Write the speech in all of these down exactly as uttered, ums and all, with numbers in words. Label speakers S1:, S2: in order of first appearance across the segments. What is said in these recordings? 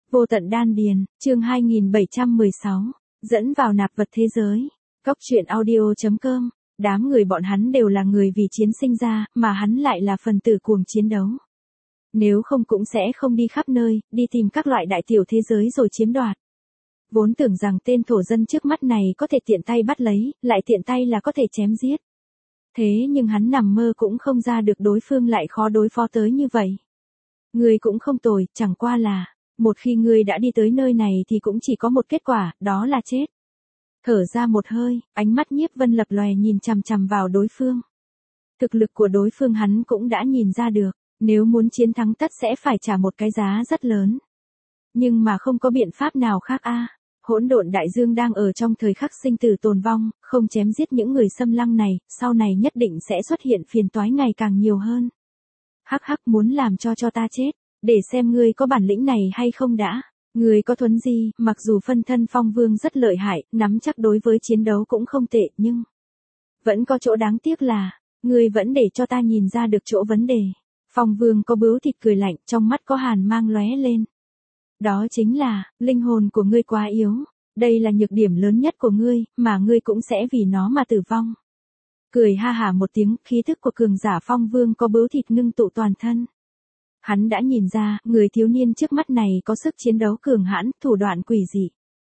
S1: Vô tận đan điền, chương hai nghìn bảy trăm mười sáu, dẫn vào nạp vật thế giới. Cốc truyện audio chấm com, đám người bọn hắn đều là người vì chiến sinh ra, mà hắn lại là phần tử cuồng chiến đấu. Nếu không cũng sẽ không đi khắp nơi, đi tìm các loại đại tiểu thế giới rồi chiếm đoạt. Vốn tưởng rằng tên thổ dân trước mắt này có thể tiện tay bắt lấy, lại tiện tay là có thể chém giết. Thế nhưng hắn nằm mơ cũng không ra được đối phương lại khó đối phó tới như vậy. Người cũng không tồi, chẳng qua là, một khi ngươi đã đi tới nơi này thì cũng chỉ có một kết quả, đó là chết. Thở ra một hơi, ánh mắt Nhiếp Vân lập lòe nhìn chằm chằm vào đối phương. Thực lực của đối phương hắn cũng đã nhìn ra được, nếu muốn chiến thắng tất sẽ phải trả một cái giá rất lớn. Nhưng mà không có biện pháp nào khác a. Hỗn độn đại dương đang ở trong thời khắc sinh tử tồn vong, không chém giết những người xâm lăng này, sau này nhất định sẽ xuất hiện phiền toái ngày càng nhiều hơn. Hắc hắc muốn làm cho cho ta chết, để xem ngươi có bản lĩnh này hay không đã. Ngươi có thuấn di, mặc dù phân thân Phong Vương rất lợi hại, nắm chắc đối với chiến đấu cũng không tệ, nhưng vẫn có chỗ đáng tiếc là, ngươi vẫn để cho ta nhìn ra được chỗ vấn đề. Phong Vương có bướu thịt cười lạnh, trong mắt có hàn mang lóe lên. Đó chính là, linh hồn của ngươi quá yếu, đây là nhược điểm lớn nhất của ngươi, mà ngươi cũng sẽ vì nó mà tử vong. Cười ha hả một tiếng, khí thức của cường giả Phong Vương có bướu thịt ngưng tụ toàn thân. Hắn đã nhìn ra, người thiếu niên trước mắt này có sức chiến đấu cường hãn, thủ đoạn quỷ dị.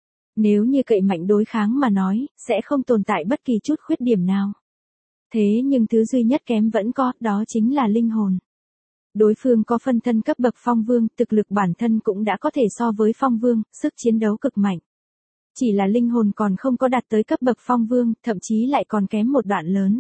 S1: Nếu như cậy mạnh đối kháng mà nói, sẽ không tồn tại bất kỳ chút khuyết điểm nào. Thế nhưng thứ duy nhất kém vẫn có, đó chính là linh hồn. Đối phương có phân thân cấp bậc Phong Vương, thực lực bản thân cũng đã có thể so với Phong Vương, sức chiến đấu cực mạnh. Chỉ là linh hồn còn không có đạt tới cấp bậc Phong Vương, thậm chí lại còn kém một đoạn lớn.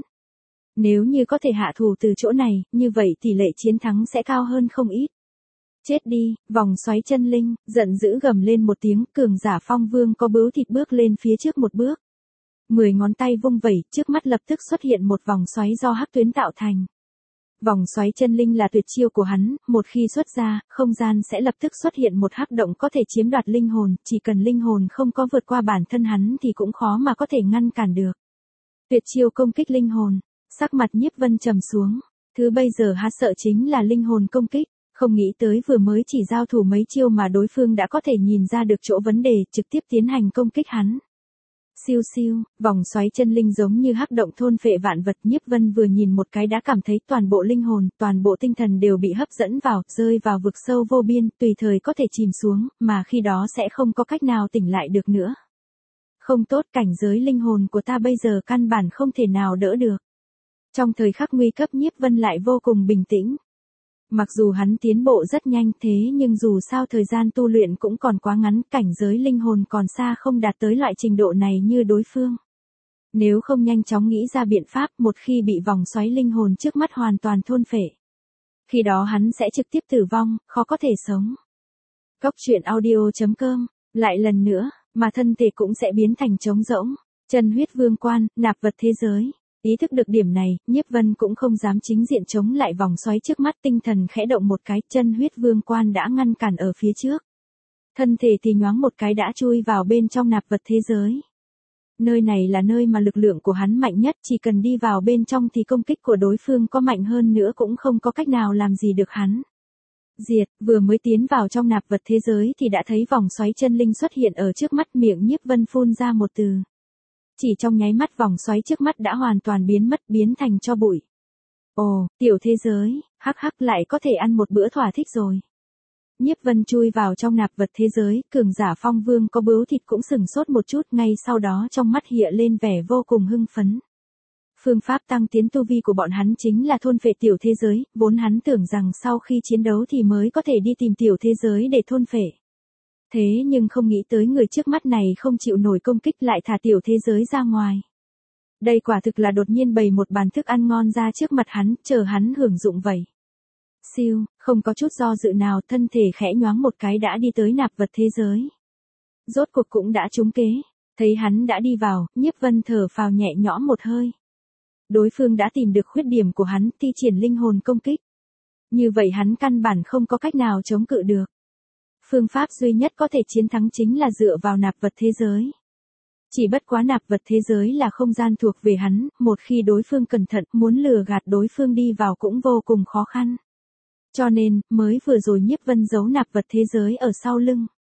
S1: Nếu như có thể hạ thủ từ chỗ này, như vậy tỷ lệ chiến thắng sẽ cao hơn không ít. Chết đi, vòng xoáy chân linh, giận dữ gầm lên một tiếng, cường giả Phong Vương có bướu thịt bước lên phía trước một bước. Mười ngón tay vung vẩy, trước mắt lập tức xuất hiện một vòng xoáy do hắc tuyến tạo thành. Vòng xoáy chân linh là tuyệt chiêu của hắn, một khi xuất ra, không gian sẽ lập tức xuất hiện một hắc động có thể chiếm đoạt linh hồn, chỉ cần linh hồn không có vượt qua bản thân hắn thì cũng khó mà có thể ngăn cản được. Tuyệt chiêu công kích linh hồn, sắc mặt Nhiếp Vân trầm xuống, thứ bây giờ hắn sợ chính là linh hồn công kích, không nghĩ tới vừa mới chỉ giao thủ mấy chiêu mà đối phương đã có thể nhìn ra được chỗ vấn đề, trực tiếp tiến hành công kích hắn. Siêu siêu, vòng xoáy chân linh giống như hắc động thôn phệ vạn vật. Nhiếp Vân vừa nhìn một cái đã cảm thấy toàn bộ linh hồn, toàn bộ tinh thần đều bị hấp dẫn vào, rơi vào vực sâu vô biên, tùy thời có thể chìm xuống, mà khi đó sẽ không có cách nào tỉnh lại được nữa. Không tốt, cảnh giới linh hồn của ta bây giờ căn bản không thể nào đỡ được. Trong thời khắc nguy cấp Nhiếp Vân lại vô cùng bình tĩnh. Mặc dù hắn tiến bộ rất nhanh thế nhưng dù sao thời gian tu luyện cũng còn quá ngắn, cảnh giới linh hồn còn xa không đạt tới loại trình độ này như đối phương. Nếu không nhanh chóng nghĩ ra biện pháp, một khi bị vòng xoáy linh hồn trước mắt hoàn toàn thôn phệ, khi đó hắn sẽ trực tiếp tử vong, khó có thể sống. Cốc truyện audio chấm com, lại lần nữa, mà thân thể cũng sẽ biến thành trống rỗng, chân huyết vương quan, nạp vật thế giới. Ý thức được điểm này, Nhiếp Vân cũng không dám chính diện chống lại vòng xoáy trước mắt, tinh thần khẽ động một cái, chân huyết vương quan đã ngăn cản ở phía trước. Thân thể thì nhoáng một cái đã chui vào bên trong nạp vật thế giới. Nơi này là nơi mà lực lượng của hắn mạnh nhất, chỉ cần đi vào bên trong thì công kích của đối phương có mạnh hơn nữa cũng không có cách nào làm gì được hắn. Diệt, vừa mới tiến vào trong nạp vật thế giới thì đã thấy vòng xoáy chân linh xuất hiện ở trước mắt, miệng Nhiếp Vân phun ra một từ. Chỉ trong nháy mắt vòng xoáy trước mắt đã hoàn toàn biến mất, biến thành tro bụi. Ồ, tiểu thế giới, hắc hắc lại có thể ăn một bữa thỏa thích rồi. Nhiếp Vân chui vào trong nạp vật thế giới, cường giả Phong Vương có bướu thịt cũng sừng sốt một chút, ngay sau đó trong mắt hiện lên vẻ vô cùng hưng phấn. Phương pháp tăng tiến tu vi của bọn hắn chính là thôn phệ tiểu thế giới, vốn hắn tưởng rằng sau khi chiến đấu thì mới có thể đi tìm tiểu thế giới để thôn phệ. Thế nhưng không nghĩ tới người trước mắt này không chịu nổi công kích lại thả tiểu thế giới ra ngoài. Đây quả thực là đột nhiên bày một bàn thức ăn ngon ra trước mặt hắn, chờ hắn hưởng dụng vậy. Siêu, không có chút do dự nào, thân thể khẽ nhoáng một cái đã đi tới nạp vật thế giới. Rốt cuộc cũng đã trúng kế, thấy hắn đã đi vào, Nhiếp Vân thở phào nhẹ nhõm một hơi. Đối phương đã tìm được khuyết điểm của hắn, thi triển linh hồn công kích. Như vậy hắn căn bản không có cách nào chống cự được. Phương pháp duy nhất có thể chiến thắng chính là dựa vào nạp vật thế giới. Chỉ bất quá nạp vật thế giới là không gian thuộc về hắn, một khi đối phương cẩn thận muốn lừa gạt đối phương đi vào cũng vô cùng khó khăn. Cho nên, mới vừa rồi Nhiếp Vân giấu nạp vật thế giới ở sau lưng.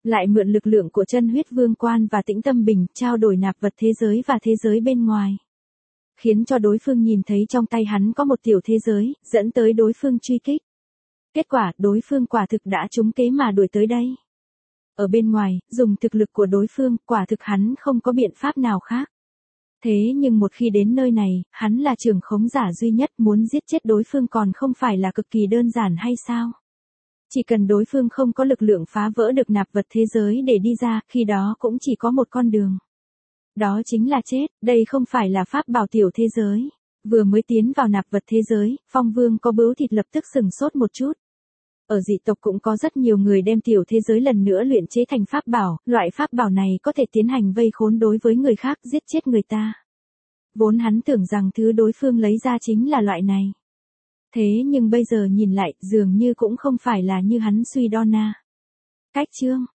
S1: Lại mượn lực lượng của chân huyết vương quan và tĩnh tâm bình, trao đổi nạp vật thế giới và thế giới bên ngoài. Khiến cho đối phương nhìn thấy trong tay hắn có một tiểu thế giới, dẫn tới đối phương truy kích. Kết quả, đối phương quả thực đã trúng kế mà đuổi tới đây. Ở bên ngoài, dùng thực lực của đối phương, quả thực hắn không có biện pháp nào khác. Thế nhưng một khi đến nơi này, hắn là trưởng khống giả duy nhất, muốn giết chết đối phương còn không phải là cực kỳ đơn giản hay sao? Chỉ cần đối phương không có lực lượng phá vỡ được nạp vật thế giới để đi ra, khi đó cũng chỉ có một con đường. Đó chính là chết, đây không phải là pháp bảo tiểu thế giới. Vừa mới tiến vào nạp vật thế giới, Phong Vương có bướu thịt lập tức sừng sốt một chút. Ở dị tộc cũng có rất nhiều người đem tiểu thế giới lần nữa luyện chế thành pháp bảo, loại pháp bảo này có thể tiến hành vây khốn đối với người khác, giết chết người ta. Vốn hắn tưởng rằng thứ đối phương lấy ra chính là loại này. Thế nhưng bây giờ nhìn lại, dường như cũng không phải là như hắn suy đo na. Cách chương